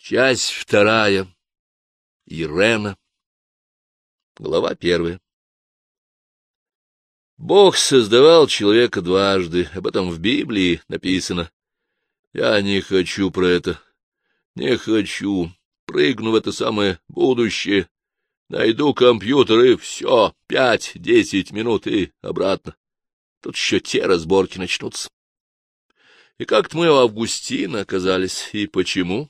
Часть вторая. Ирена. Глава первая. Бог создавал человека дважды, об этом в Библии написано. Я не хочу про это, не хочу. Прыгну в это самое будущее, найду компьютер и все, 5-10 минут и обратно. Тут еще те разборки начнутся. И как-то мы у Августина оказались, и почему?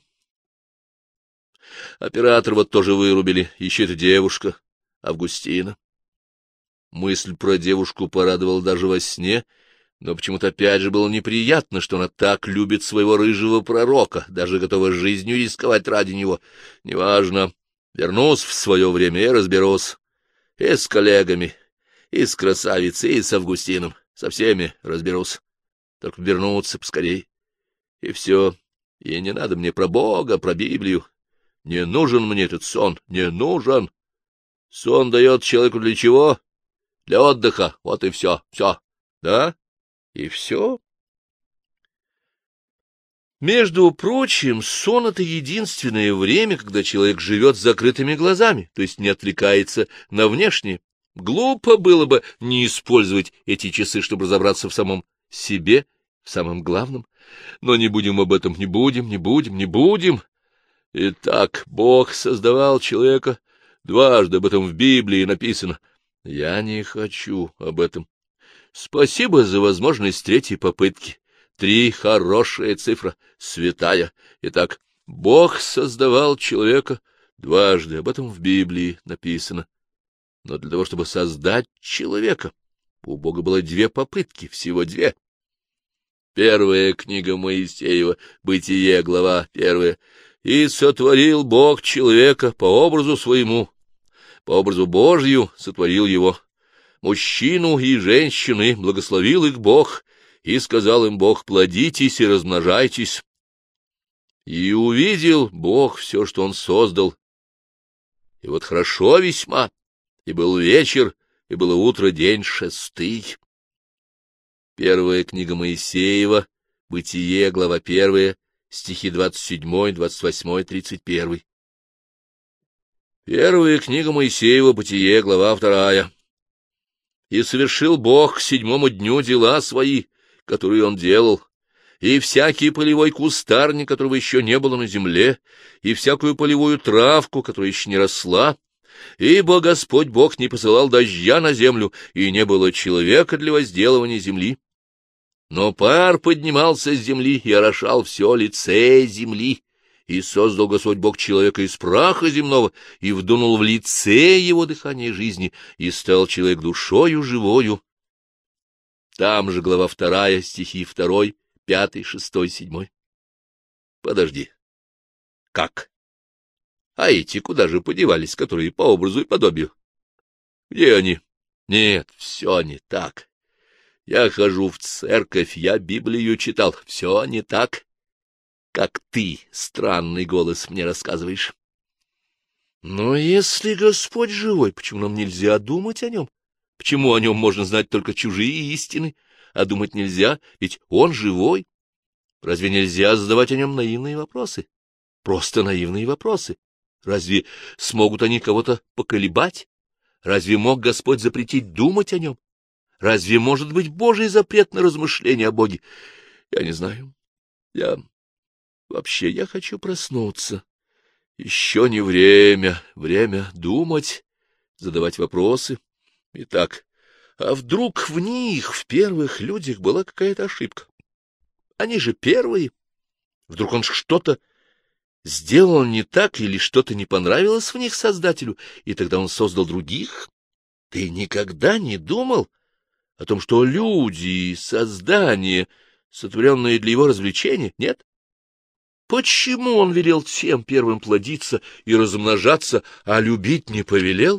Оператор вот тоже вырубили, еще эта девушка, Августина. Мысль про девушку порадовала даже во сне, но почему-то опять же было неприятно, что она так любит своего рыжего пророка, даже готова жизнью рисковать ради него. Неважно, вернусь в свое время и разберусь. И с коллегами, и с красавицей, и с Августином, со всеми разберусь. Только вернуться поскорей. И все, и не надо мне про Бога, про Библию. Не нужен мне этот сон, не нужен. Сон дает человеку для чего? Для отдыха, вот и все, да? И все. Между прочим, сон — это единственное время, когда человек живет с закрытыми глазами, то есть не отвлекается на внешнее. Глупо было бы не использовать эти часы, чтобы разобраться в самом себе, в самом главном. Но не будем об этом, не будем. Итак, Бог создавал человека дважды, об этом в Библии написано. Я не хочу об этом. Спасибо за возможность третьей попытки. 3 — хорошая цифра, святая. Итак, Бог создавал человека дважды, об этом в Библии написано. Но для того, чтобы создать человека, у Бога было 2 попытки, всего 2. Первая книга Моисеева, Бытие, глава 1. «И сотворил Бог человека по образу своему, по образу Божию сотворил его. Мужчину и женщины благословил их Бог, и сказал им Бог: плодитесь и размножайтесь. И увидел Бог все, что он создал. И вот хорошо весьма, и был вечер, и было утро, день 6». Первая книга Моисеева, Бытие, глава 1, стихи 27, 28, 31. Первая книга Моисеева, Бытие, глава 2. «И совершил Бог к 7-му дню дела свои, которые он делал, и всякий полевой кустарник, которого еще не было на земле, и всякую полевую травку, которая еще не росла, ибо Господь Бог не посылал дождя на землю, и не было человека для возделывания земли. Но пар поднимался с земли и орошал все лице земли, и создал Господь Бог человека из праха земного, и вдунул в лице его дыхание жизни, и стал человек душою живою». Там же глава 2, стихи 2, 5, 6, 7. Подожди. Как? А эти куда же подевались, которые по образу и подобию? Где они? Нет, все не так. Я хожу в церковь, я Библию читал. Все не так, как ты, странный голос, мне рассказываешь. Но если Господь живой, почему нам нельзя думать о нем? Почему о нем можно знать только чужие истины, а думать нельзя, ведь он живой? Разве нельзя задавать о нем наивные вопросы? Просто наивные вопросы. Разве смогут они кого-то поколебать? Разве мог Господь запретить думать о нем? Разве может быть Божий запрет на размышления о Боге? Я не знаю. Я хочу проснуться. Еще не время. Время думать, задавать вопросы. Итак, а вдруг в них, в первых людях, была какая-то ошибка? Они же первые. Вдруг он что-то сделал не так или что-то не понравилось в них Создателю, и тогда он создал других? Ты никогда не думал о том, что люди — создания, сотворенные для его развлечения, нет? Почему он велел всем первым плодиться и размножаться, а любить не повелел?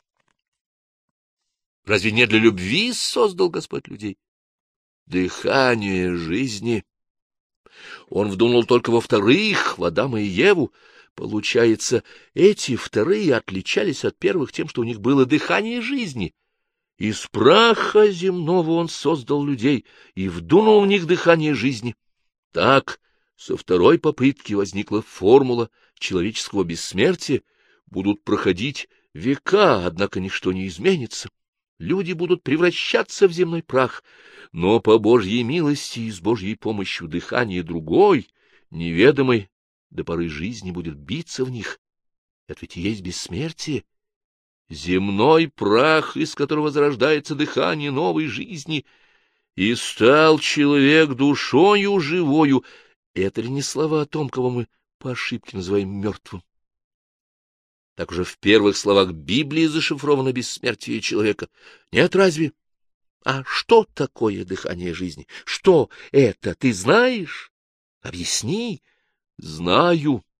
Разве не для любви создал Господь людей? Дыхание жизни он вдунул только во вторых, в Адама и Еву. Получается, эти вторые отличались от первых тем, что у них было дыхание жизни. Из праха земного он создал людей и вдунул в них дыхание жизни. Так Со второй попытки возникла формула человеческого бессмертия. Будут проходить века, однако ничто не изменится. Люди будут превращаться в земной прах, но по Божьей милости и с Божьей помощью дыхание другой, неведомой до поры жизни, будет биться в них. Это ведь и есть бессмертие. Земной прах, из которого зарождается дыхание новой жизни, и стал человек душою живою. Это ли не слова о том, кого мы по ошибке называем мертвым? Так уже в первых словах Библии зашифровано бессмертие человека. Нет, разве? А что такое дыхание жизни? Что это, ты знаешь? Объясни. Знаю.